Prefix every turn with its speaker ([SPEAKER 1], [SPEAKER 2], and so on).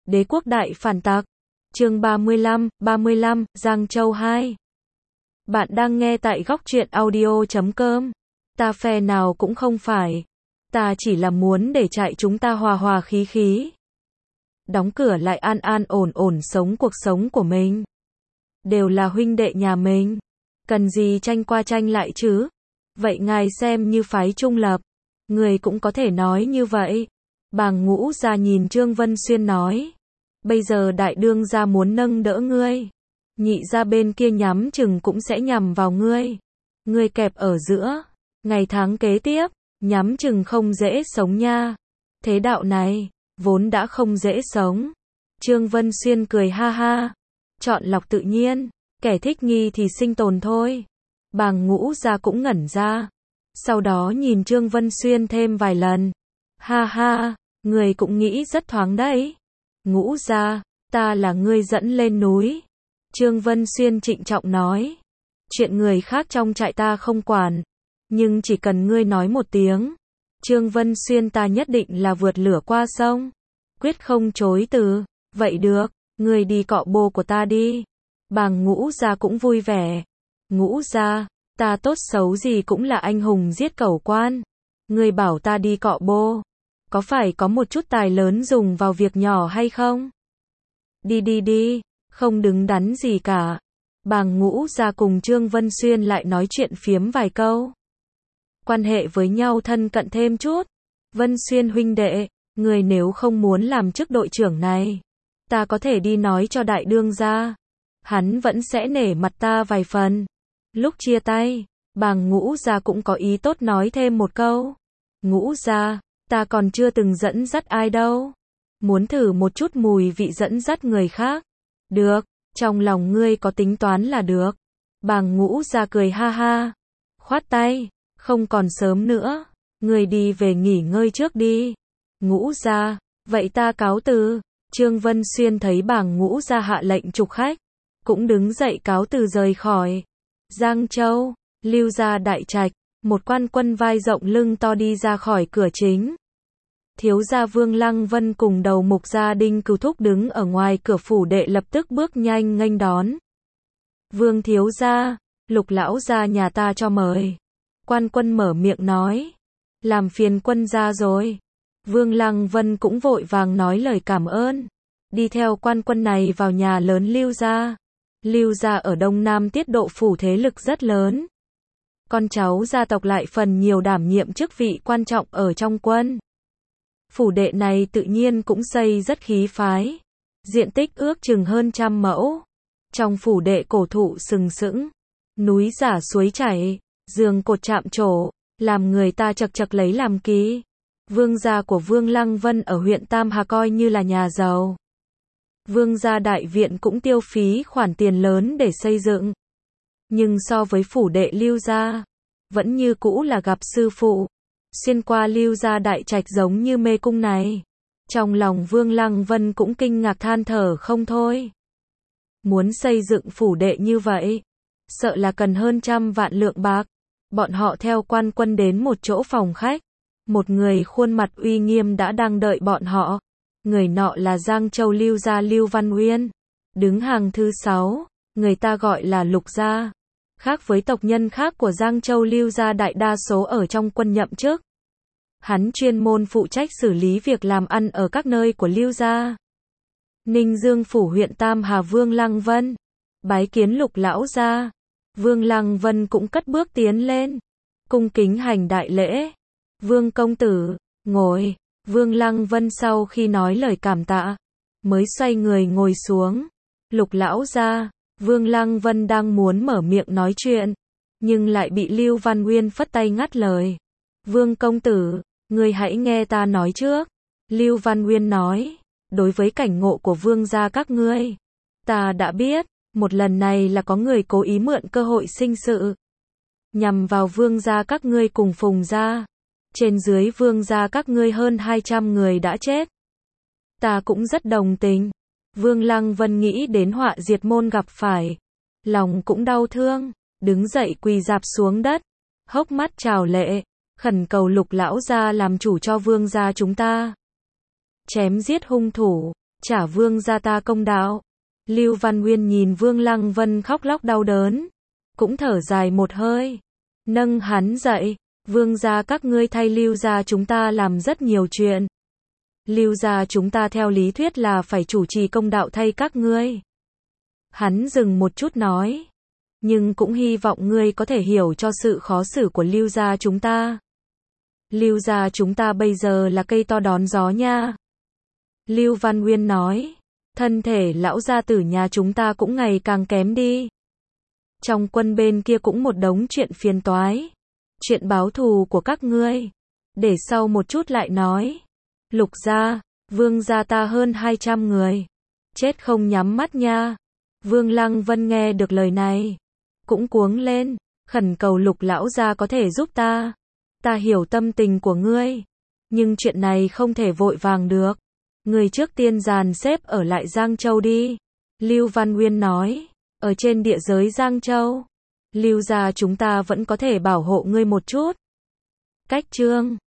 [SPEAKER 1] Đế quốc đại phản tặc. Chương 35, Giang Châu 2. Bạn đang nghe tại góc truyện audio.com. Ta phe nào cũng không phải. Ta chỉ là muốn để trại chúng ta hòa hòa khí khí. Đóng cửa lại an an ổn ổn sống cuộc sống của mình. Đều là huynh đệ nhà mình. Cần gì tranh qua tranh lại chứ? Vậy ngài xem như phái trung lập. Người cũng có thể nói như vậy. Bàng Ngũ ra nhìn Trương Vân Xuyên nói. Bây giờ đại đương gia muốn nâng đỡ ngươi. Nhị ra bên kia nhắm chừng cũng sẽ nhằm vào ngươi. Ngươi kẹp ở giữa. Ngày tháng kế tiếp, nhắm chừng không dễ sống nha. Thế đạo này, vốn đã không dễ sống. Trương Vân Xuyên cười ha ha. Chọn lọc tự nhiên, kẻ thích nghi thì sinh tồn thôi. Bàng Ngũ ra cũng ngẩn ra. Sau đó nhìn Trương Vân Xuyên thêm vài lần. Ha ha, người cũng nghĩ rất thoáng đấy. Ngũ ra, ta là ngươi dẫn lên núi. Trương Vân Xuyên trịnh trọng nói. Chuyện người khác trong trại ta không quản. Nhưng chỉ cần ngươi nói một tiếng. Trương Vân Xuyên ta nhất định là vượt lửa qua sông. Quyết không chối từ. Vậy được, ngươi đi cọ bô của ta đi. Bàng Ngũ ra cũng vui vẻ. Ngũ ra, ta tốt xấu gì cũng là anh hùng giết cẩu quan. Ngươi bảo ta đi cọ bô. Có phải có một chút tài lớn dùng vào việc nhỏ hay không? Đi, không đứng đắn gì cả. Bàng Ngũ ra cùng Trương Vân Xuyên lại nói chuyện phiếm vài câu. Quan hệ với nhau thân cận thêm chút. Vân Xuyên huynh đệ, người nếu không muốn làm chức đội trưởng này, ta có thể đi nói cho đại đương gia. Hắn vẫn sẽ nể mặt ta vài phần. Lúc chia tay, Bàng Ngũ ra cũng có ý tốt nói thêm một câu. Ngũ ra, ta còn chưa từng dẫn dắt ai đâu. Muốn thử một chút mùi vị dẫn dắt người khác. Được, trong lòng ngươi có tính toán là được. Bàng Ngũ ra cười ha ha. Khoát tay, không còn sớm nữa. Ngươi đi về nghỉ ngơi trước đi. Ngũ ra, vậy ta cáo từ. Trương Vân Xuyên thấy Bàng Ngũ ra hạ lệnh trục khách. Cũng đứng dậy cáo từ rời khỏi. Giang Châu, Lưu gia đại trạch. Một quan quân vai rộng lưng to đi ra khỏi cửa chính. Thiếu gia Vương Lăng Vân cùng đầu mục gia Đinh Cửu Thúc đứng ở ngoài cửa phủ đệ lập tức bước nhanh nghênh đón. Vương thiếu gia, Lục lão gia nhà ta cho mời. Quan quân mở miệng nói. Làm phiền quân gia rồi. Vương Lăng Vân cũng vội vàng nói lời cảm ơn. Đi theo quan quân này vào nhà lớn Lưu gia. Lưu gia ở Đông Nam Tiết Độ phủ thế lực rất lớn. Con cháu gia tộc lại phần nhiều đảm nhiệm chức vị quan trọng ở trong quân. Phủ đệ này tự nhiên cũng xây rất khí phái. Diện tích ước chừng hơn 100 mẫu. Trong phủ đệ cổ thụ sừng sững. Núi giả suối chảy. Giường cột chạm trổ. Làm người ta chật chật lấy làm kỳ. Vương gia của Vương Lăng Vân ở huyện Tam Hà coi như là nhà giàu. Vương gia đại viện cũng tiêu phí khoản tiền lớn để xây dựng. Nhưng so với phủ đệ Lưu gia, vẫn như cũ là gặp sư phụ. Xuyên qua Lưu gia đại trạch giống như mê cung này. Trong lòng Vương Lăng Vân cũng kinh ngạc than thở không thôi. Muốn xây dựng phủ đệ như vậy, sợ là cần hơn 100 vạn lượng bạc. Bọn họ theo quan quân đến một chỗ phòng khách. Một người khuôn mặt uy nghiêm đã đang đợi bọn họ. Người nọ là Giang Châu Lưu gia Lưu Văn Uyên. Đứng hàng thứ 6, người ta gọi là Lục gia. Khác với tộc nhân khác của Giang Châu Lưu gia đại đa số ở trong quân nhậm chức. Hắn chuyên môn phụ trách xử lý việc làm ăn ở các nơi của Lưu gia. Ninh Dương phủ huyện Tam Hà Vương Lăng Vân. Bái kiến Lục lão gia. Vương Lăng Vân cũng cất bước tiến lên. Cung kính hành đại lễ. Vương công tử, ngồi. Vương Lăng Vân sau khi nói lời cảm tạ, mới xoay người ngồi xuống. Lục lão gia. Vương Lăng Vân đang muốn mở miệng nói chuyện, nhưng lại bị Lưu Văn Uyên phất tay ngắt lời. Vương công tử, ngươi hãy nghe ta nói trước. Lưu Văn Uyên nói, đối với cảnh ngộ của vương gia các ngươi, ta đã biết, một lần này là có người cố ý mượn cơ hội sinh sự. Nhằm vào vương gia các ngươi cùng Phùng gia. Trên dưới vương gia các ngươi hơn 200 người đã chết. Ta cũng rất đồng tình. Vương Lăng Vân nghĩ đến họa diệt môn gặp phải. Lòng cũng đau thương. Đứng dậy quỳ rạp xuống đất. Hốc mắt trào lệ. Khẩn cầu Lục lão gia làm chủ cho vương gia chúng ta. Chém giết hung thủ. trả Vương gia ta công đạo. Lưu Văn Nguyên nhìn Vương Lăng Vân khóc lóc đau đớn, cũng thở dài một hơi, nâng hắn dậy. Vương gia các ngươi thay Lưu gia chúng ta làm rất nhiều chuyện. Lưu gia chúng ta theo lý thuyết là phải chủ trì công đạo thay các ngươi. Hắn dừng một chút nói, nhưng cũng hy vọng ngươi có thể hiểu cho sự khó xử của Lưu gia chúng ta. Lưu gia chúng ta bây giờ là cây to đón gió nha. Lưu Văn Nguyên nói, thân thể lão gia tử nhà chúng ta cũng ngày càng kém đi. Trong quân bên kia cũng một đống chuyện phiền toái. Chuyện báo thù của các ngươi, để sau một chút lại nói. Lục gia, Vương gia ta hơn 200 người. Chết không nhắm mắt nha. Vương Lăng Vân nghe được lời này, cũng cuống lên, khẩn cầu Lục lão gia có thể giúp ta. Ta hiểu tâm tình của ngươi, nhưng chuyện này không thể vội vàng được. Người trước tiên dàn xếp ở lại Giang Châu đi. Lưu Văn Nguyên nói, ở trên địa giới Giang Châu, Lưu gia chúng ta vẫn có thể bảo hộ ngươi một chút. Cách chương